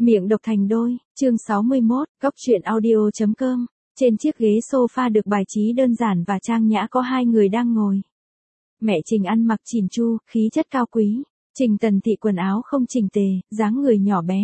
Miệng độc thành đôi, chương 61, góc truyện audio.com. Trên chiếc ghế sofa được bài trí đơn giản và trang nhã có hai người đang ngồi. Mẹ Trình ăn mặc chỉn chu, khí chất cao quý. Trình Tần Thị quần áo không chỉnh tề, dáng người nhỏ bé.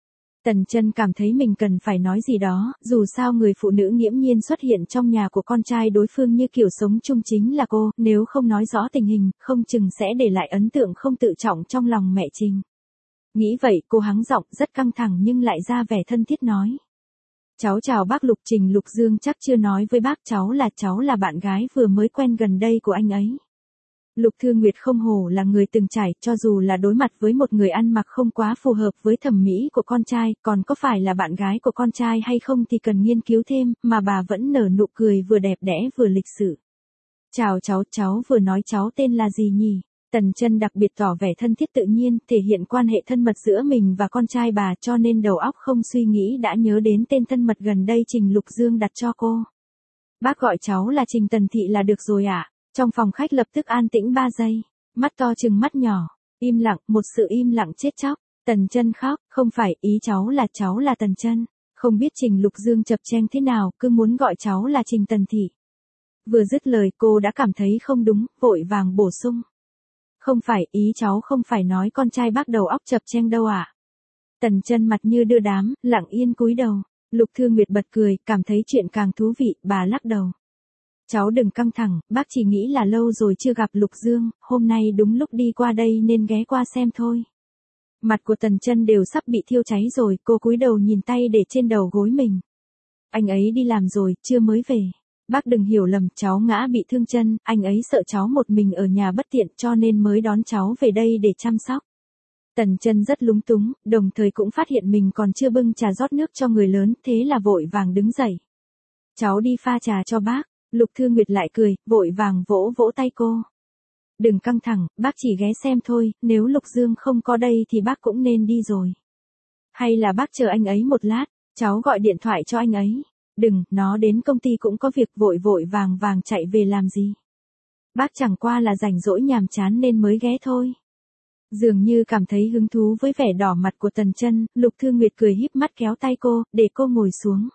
Tần Chân cảm thấy mình cần phải nói gì đó, dù sao người phụ nữ nghiễm nhiên xuất hiện trong nhà của con trai đối phương như kiểu sống chung chính là cô, nếu không nói rõ tình hình, không chừng sẽ để lại ấn tượng không tự trọng trong lòng mẹ Trình. Nghĩ vậy cô hắng giọng rất căng thẳng nhưng lại ra vẻ thân thiết nói. Cháu chào bác Lục. Trình Lục Dương chắc chưa nói với bác cháu là bạn gái vừa mới quen gần đây của anh ấy. Lục Thư Nguyệt không hổ là người từng trải, cho dù là đối mặt với một người ăn mặc không quá phù hợp với thẩm mỹ của con trai, còn có phải là bạn gái của con trai hay không thì cần nghiên cứu thêm, mà bà vẫn nở nụ cười vừa đẹp đẽ vừa lịch sự. Chào cháu vừa nói cháu tên là gì nhỉ? Tần Chân đặc biệt tỏ vẻ thân thiết tự nhiên, thể hiện quan hệ thân mật giữa mình và con trai bà, cho nên đầu óc không suy nghĩ đã nhớ đến tên thân mật gần đây Trình Lục Dương đặt cho cô. Bác gọi cháu là Trình Tần Thị là được rồi ạ. Trong phòng khách lập tức an tĩnh 3 giây, mắt to trừng mắt nhỏ, im lặng, một sự im lặng chết chóc. Tần Chân khóc, không phải, ý cháu là Tần Chân. Không biết Trình Lục Dương chập chênh thế nào, cứ muốn gọi cháu là Trình Tần Thị. Vừa dứt lời cô đã cảm thấy không đúng, vội vàng bổ sung. Không phải, ý cháu không phải nói con trai bác đầu óc chập chênh đâu ạ. Tần Chân mặt như đưa đám, lặng yên cúi đầu. Lục Thư Nguyệt bật cười, cảm thấy chuyện càng thú vị, bà lắc đầu. Cháu đừng căng thẳng, bác chỉ nghĩ là lâu rồi chưa gặp Lục Dương, hôm nay đúng lúc đi qua đây nên ghé qua xem thôi. Mặt của Tần Chân đều sắp bị thiêu cháy rồi, cô cúi đầu nhìn tay để trên đầu gối mình. Anh ấy đi làm rồi, chưa mới về. Bác đừng hiểu lầm, cháu ngã bị thương chân, anh ấy sợ cháu một mình ở nhà bất tiện cho nên mới đón cháu về đây để chăm sóc. Tần Chân rất lúng túng, đồng thời cũng phát hiện mình còn chưa bưng trà rót nước cho người lớn, thế là vội vàng đứng dậy. Cháu đi pha trà cho bác. Lục Thư Nguyệt lại cười, vội vàng vỗ vỗ tay cô. Đừng căng thẳng, bác chỉ ghé xem thôi, nếu Lục Dương không có đây thì bác cũng nên đi rồi. Hay là bác chờ anh ấy một lát, cháu gọi điện thoại cho anh ấy. Đừng, nó đến công ty cũng có việc, vội vàng chạy về làm gì. Bác chẳng qua là rảnh rỗi nhàm chán nên mới ghé thôi. Dường như cảm thấy hứng thú với vẻ đỏ mặt của Tần Chân, Lục Thư Nguyệt cười híp mắt kéo tay cô, để cô ngồi xuống.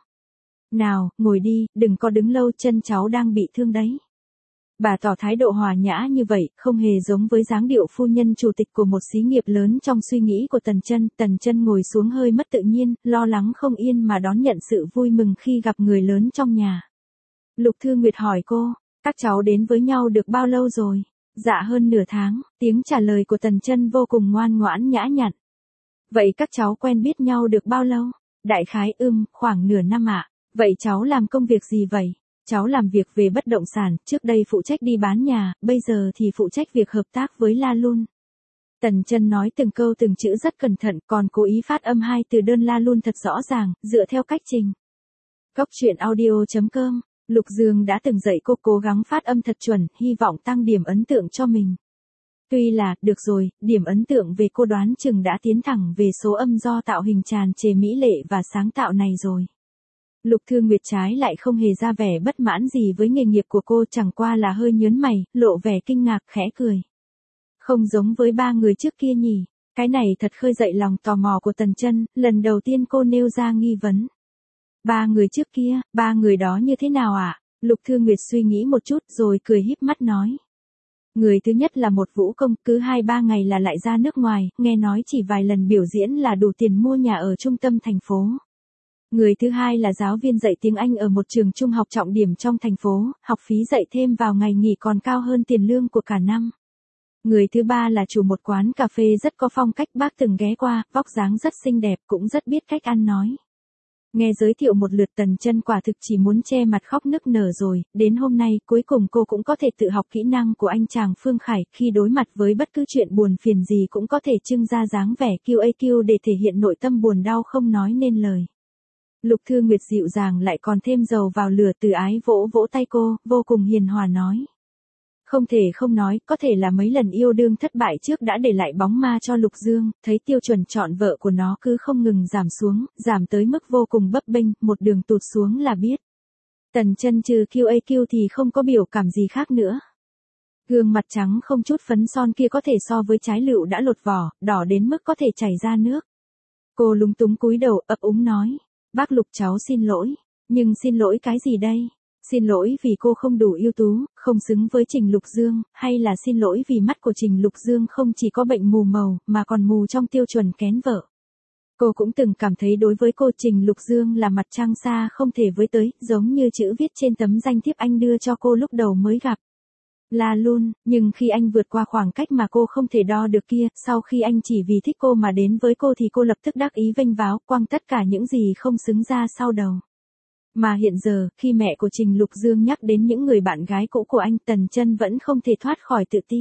Nào, ngồi đi, đừng có đứng lâu, chân cháu đang bị thương đấy. Bà tỏ thái độ hòa nhã như vậy, không hề giống với dáng điệu phu nhân chủ tịch của một xí nghiệp lớn trong suy nghĩ của Tần Chân. Tần Chân ngồi xuống hơi mất tự nhiên, lo lắng không yên mà đón nhận sự vui mừng khi gặp người lớn trong nhà. Lục Thư Nguyệt hỏi cô, các cháu đến với nhau được bao lâu rồi? Dạ hơn nửa tháng, tiếng trả lời của Tần Chân vô cùng ngoan ngoãn nhã nhặn. Vậy các cháu quen biết nhau được bao lâu? Đại khái khoảng nửa năm ạ. Vậy cháu làm công việc gì vậy? Cháu làm việc về bất động sản, trước đây phụ trách đi bán nhà, bây giờ thì phụ trách việc hợp tác với La Lun. Tần Chân nói từng câu từng chữ rất cẩn thận, còn cố ý phát âm hai từ đơn La Lun thật rõ ràng, dựa theo cách trình. Góc truyện audio.com. Lục Dương đã từng dạy cô cố gắng phát âm thật chuẩn, hy vọng tăng điểm ấn tượng cho mình. Tuy là, được rồi, điểm ấn tượng về cô đoán chừng đã tiến thẳng về số âm do tạo hình tràn trề mỹ lệ và sáng tạo này rồi. Lục Thư Nguyệt trái lại không hề ra vẻ bất mãn gì với nghề nghiệp của cô, chẳng qua là hơi nhớn mày, lộ vẻ kinh ngạc, khẽ cười. Không giống với ba người trước kia nhỉ, cái này thật khơi dậy lòng tò mò của Tần Chân, lần đầu tiên cô nêu ra nghi vấn. Ba người trước kia, ba người đó như thế nào ạ? Lục Thư Nguyệt suy nghĩ một chút rồi cười híp mắt nói. Người thứ nhất là một vũ công, cứ 2-3 ngày là lại ra nước ngoài, nghe nói chỉ vài lần biểu diễn là đủ tiền mua nhà ở trung tâm thành phố. Người thứ hai là giáo viên dạy tiếng Anh ở một trường trung học trọng điểm trong thành phố, học phí dạy thêm vào ngày nghỉ còn cao hơn tiền lương của cả năm. Người thứ ba là chủ một quán cà phê rất có phong cách, bác từng ghé qua, vóc dáng rất xinh đẹp, cũng rất biết cách ăn nói. Nghe giới thiệu một lượt Tần Chân quả thực chỉ muốn che mặt khóc nức nở rồi, đến hôm nay cuối cùng cô cũng có thể tự học kỹ năng của anh chàng Phương Khải, khi đối mặt với bất cứ chuyện buồn phiền gì cũng có thể trưng ra dáng vẻ QAQ để thể hiện nội tâm buồn đau không nói nên lời. Lục Thư Nguyệt dịu dàng lại còn thêm dầu vào lửa, từ ái vỗ vỗ tay cô, vô cùng hiền hòa nói. Không thể không nói, có thể là mấy lần yêu đương thất bại trước đã để lại bóng ma cho Lục Dương, thấy tiêu chuẩn chọn vợ của nó cứ không ngừng giảm xuống, giảm tới mức vô cùng bấp bênh, một đường tụt xuống là biết. Tần Chân trừ QAQ thì không có biểu cảm gì khác nữa. Gương mặt trắng không chút phấn son kia có thể so với trái lựu đã lột vỏ, đỏ đến mức có thể chảy ra nước. Cô lúng túng cúi đầu ấp úng nói. Bác Lục cháu xin lỗi. Nhưng xin lỗi cái gì đây? Xin lỗi vì cô không đủ ưu tú, không xứng với Trình Lục Dương, hay là xin lỗi vì mắt của Trình Lục Dương không chỉ có bệnh mù màu, mà còn mù trong tiêu chuẩn kén vợ. Cô cũng từng cảm thấy đối với cô Trình Lục Dương là mặt trăng xa không thể với tới, giống như chữ viết trên tấm danh thiếp anh đưa cho cô lúc đầu mới gặp. Là luôn, nhưng khi anh vượt qua khoảng cách mà cô không thể đo được kia, sau khi anh chỉ vì thích cô mà đến với cô thì cô lập tức đắc ý vênh váo, quăng tất cả những gì không xứng ra sau đầu. Mà hiện giờ, khi mẹ của Trình Lục Dương nhắc đến những người bạn gái cũ của anh, Tần Chân vẫn không thể thoát khỏi tự ti.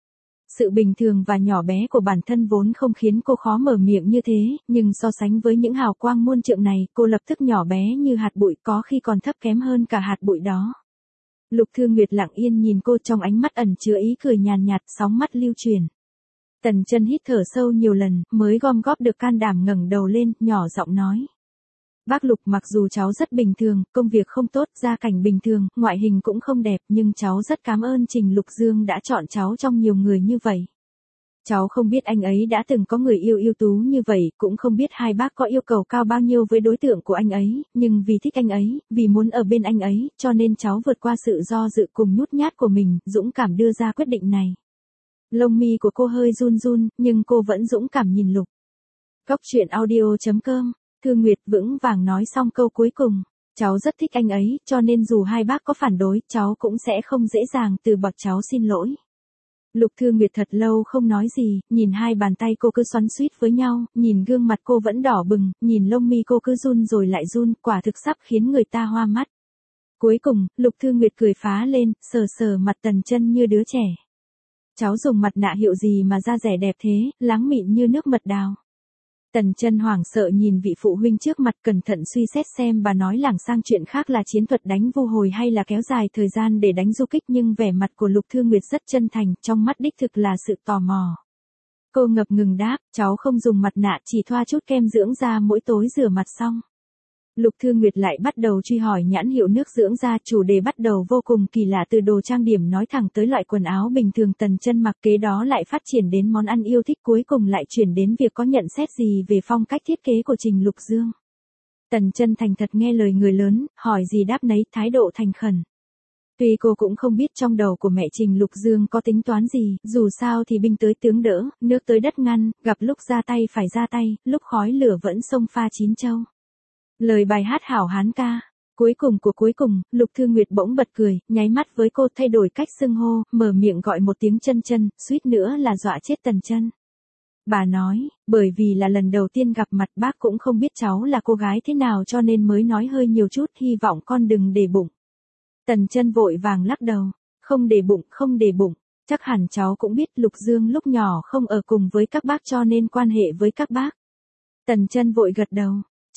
Sự bình thường và nhỏ bé của bản thân vốn không khiến cô khó mở miệng như thế, nhưng so sánh với những hào quang muôn trượng này, cô lập tức nhỏ bé như hạt bụi, có khi còn thấp kém hơn cả hạt bụi đó. Lục Thư Nguyệt lặng yên nhìn cô, trong ánh mắt ẩn chứa ý cười nhàn nhạt, sóng mắt lưu truyền. Tần Chân hít thở sâu nhiều lần, mới gom góp được can đảm ngẩng đầu lên, nhỏ giọng nói. Bác Lục, mặc dù cháu rất bình thường, công việc không tốt, gia cảnh bình thường, ngoại hình cũng không đẹp, nhưng cháu rất cảm ơn Trình Lục Dương đã chọn cháu trong nhiều người như vậy. Cháu không biết anh ấy đã từng có người yêu ưu tú như vậy, cũng không biết hai bác có yêu cầu cao bao nhiêu với đối tượng của anh ấy, nhưng vì thích anh ấy, vì muốn ở bên anh ấy, cho nên cháu vượt qua sự do dự cùng nhút nhát của mình, dũng cảm đưa ra quyết định này. Lông mi của cô hơi run run, nhưng cô vẫn dũng cảm nhìn Lục. Góc truyện audio.com. Thư Nguyệt vững vàng nói xong câu cuối cùng. Cháu rất thích anh ấy, cho nên dù hai bác có phản đối, cháu cũng sẽ không dễ dàng từ bỏ, cháu xin lỗi. Lục Thư Nguyệt thật lâu không nói gì, nhìn hai bàn tay cô cứ xoắn xuýt với nhau, nhìn gương mặt cô vẫn đỏ bừng, nhìn lông mi cô cứ run rồi lại run, quả thực sắp khiến người ta hoa mắt. Cuối cùng, Lục Thư Nguyệt cười phá lên, sờ sờ mặt Tần Chân như đứa trẻ. Cháu dùng mặt nạ hiệu gì mà da rẻ đẹp thế, láng mịn như nước mật đào. Tần Chân hoảng sợ nhìn vị phụ huynh trước mặt, cẩn thận suy xét xem bà nói lảng sang chuyện khác là chiến thuật đánh vu hồi hay là kéo dài thời gian để đánh du kích, nhưng vẻ mặt của Lục Thư Nguyệt rất chân thành, trong mắt đích thực là sự tò mò. Cô ngập ngừng đáp, cháu không dùng mặt nạ, chỉ thoa chút kem dưỡng da mỗi tối rửa mặt xong. Lục Thư Nguyệt lại bắt đầu truy hỏi nhãn hiệu nước dưỡng da, chủ đề bắt đầu vô cùng kỳ lạ, từ đồ trang điểm nói thẳng tới loại quần áo bình thường Tần Chân mặc, kế đó lại phát triển đến món ăn yêu thích, cuối cùng lại chuyển đến việc có nhận xét gì về phong cách thiết kế của Trình Lục Dương. Tần Chân thành thật nghe lời người lớn, hỏi gì đáp nấy, thái độ thành khẩn. Tuy cô cũng không biết trong đầu của mẹ Trình Lục Dương có tính toán gì, dù sao thì binh tới tướng đỡ, nước tới đất ngăn, gặp lúc ra tay phải ra tay, lúc khói lửa vẫn xông pha chín châu. Lời bài hát hảo hán ca. Cuối cùng, Lục Thư Nguyệt bỗng bật cười, nháy mắt với cô, thay đổi cách xưng hô, mở miệng gọi một tiếng Chân Chân, suýt nữa là dọa chết Tần Chân. Bà nói, bởi vì là lần đầu tiên gặp mặt, bác cũng không biết cháu là cô gái thế nào cho nên mới nói hơi nhiều chút, hy vọng con đừng để bụng. Tần Chân vội vàng lắc đầu, không để bụng, chắc hẳn cháu cũng biết Lục Dương lúc nhỏ không ở cùng với các bác cho nên quan hệ với các bác. Tần Chân vội gật đầu.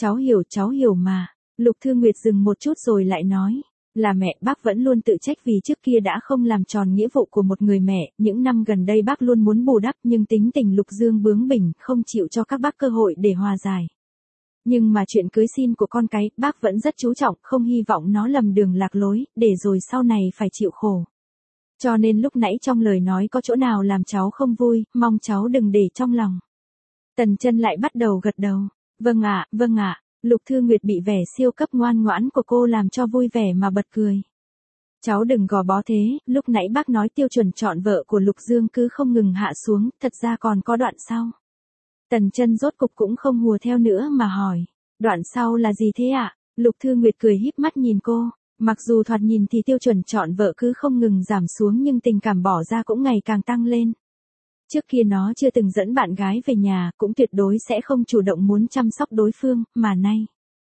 Cháu hiểu mà. Lục Thư Nguyệt dừng một chút rồi lại nói, là mẹ, bác vẫn luôn tự trách vì trước kia đã không làm tròn nghĩa vụ của một người mẹ, những năm gần đây bác luôn muốn bù đắp nhưng tính tình Lục Dương bướng bỉnh, không chịu cho các bác cơ hội để hòa giải. Nhưng mà chuyện cưới xin của con cái, bác vẫn rất chú trọng, không hy vọng nó lầm đường lạc lối, để rồi sau này phải chịu khổ. Cho nên lúc nãy trong lời nói có chỗ nào làm cháu không vui, mong cháu đừng để trong lòng. Tần Chân lại bắt đầu gật đầu. Vâng ạ. Lục Thư Nguyệt bị vẻ siêu cấp ngoan ngoãn của cô làm cho vui vẻ mà bật cười. Cháu đừng gò bó thế, lúc nãy bác nói tiêu chuẩn chọn vợ của Lục Dương cứ không ngừng hạ xuống, thật ra còn có đoạn sau. Tần Chân rốt cục cũng không hùa theo nữa mà hỏi, đoạn sau là gì thế ạ? Lục Thư Nguyệt cười híp mắt nhìn cô, mặc dù thoạt nhìn thì tiêu chuẩn chọn vợ cứ không ngừng giảm xuống nhưng tình cảm bỏ ra cũng ngày càng tăng lên. Trước kia nó chưa từng dẫn bạn gái về nhà, cũng tuyệt đối sẽ không chủ động muốn chăm sóc đối phương, mà nay.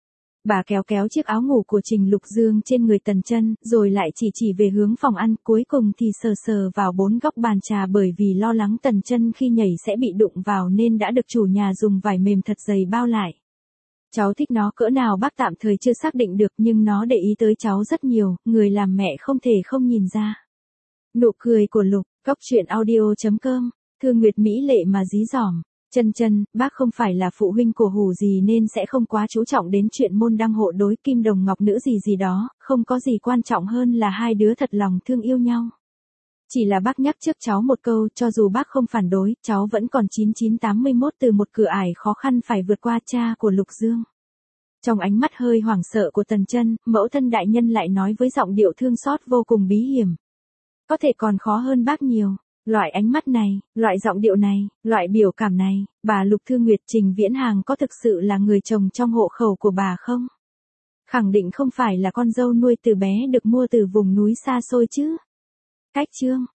Bà kéo chiếc áo ngủ của Trình Lục Dương trên người Tần Chân, rồi lại chỉ về hướng phòng ăn, cuối cùng thì sờ vào bốn góc bàn trà, bởi vì lo lắng Tần Chân khi nhảy sẽ bị đụng vào nên đã được chủ nhà dùng vải mềm thật dày bao lại. Cháu thích nó cỡ nào bác tạm thời chưa xác định được, nhưng nó để ý tới cháu rất nhiều, người làm mẹ không thể không nhìn ra. Nụ cười của Lục, góc truyện audio.com. Thương Nguyệt mỹ lệ mà dí dỏm. Chân, bác không phải là phụ huynh cổ hủ gì nên sẽ không quá chú trọng đến chuyện môn đăng hộ đối kim đồng ngọc nữ gì đó, không có gì quan trọng hơn là hai đứa thật lòng thương yêu nhau. Chỉ là bác nhắc trước cháu một câu, cho dù bác không phản đối, cháu vẫn còn 9981 từ một cửa ải khó khăn phải vượt qua. Cha của Lục Dương. Trong ánh mắt hơi hoảng sợ của Tần Chân, mẫu thân đại nhân lại nói với giọng điệu thương xót vô cùng bí hiểm. Có thể còn khó hơn bác nhiều. Loại ánh mắt này, loại giọng điệu này, loại biểu cảm này, bà Lục Thư Nguyệt Trình Viễn Hàng có thực sự là người chồng trong hộ khẩu của bà không? Khẳng định không phải là con dâu nuôi từ bé được mua từ vùng núi xa xôi chứ. Cách chương